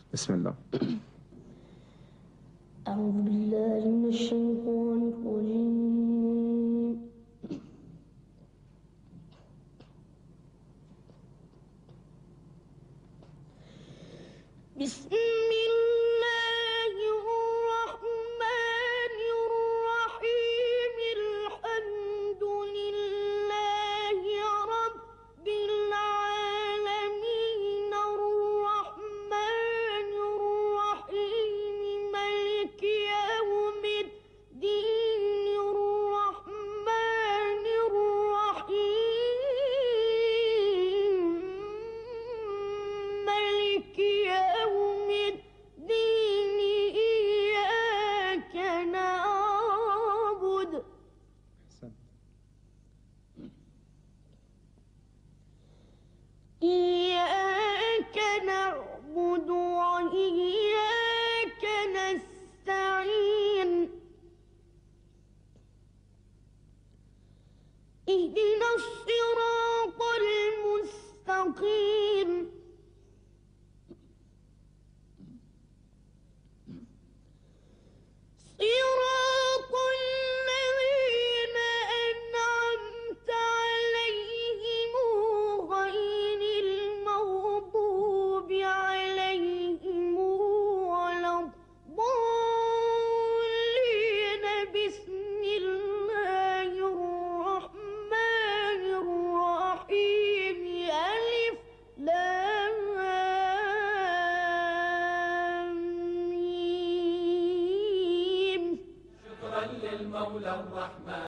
بسم الله. أعوذ بالله من الشيطان الرجيم. بسم الله الرحمن الرحيم. الحمد لله رب العالمين الرحمن الرحيم مالك يوم الدين الرحمن الرحيم مالك يوم الدين إياك نعبد وإياك نستعين. اهدنا الصراط المستقيم صراط الذين أنعمت عليهم غير المغضوب عليهم ولا الضالين. بسم الله الرحمن الرحيم. ألف لام ميم. شكرا للمولى الرحمن.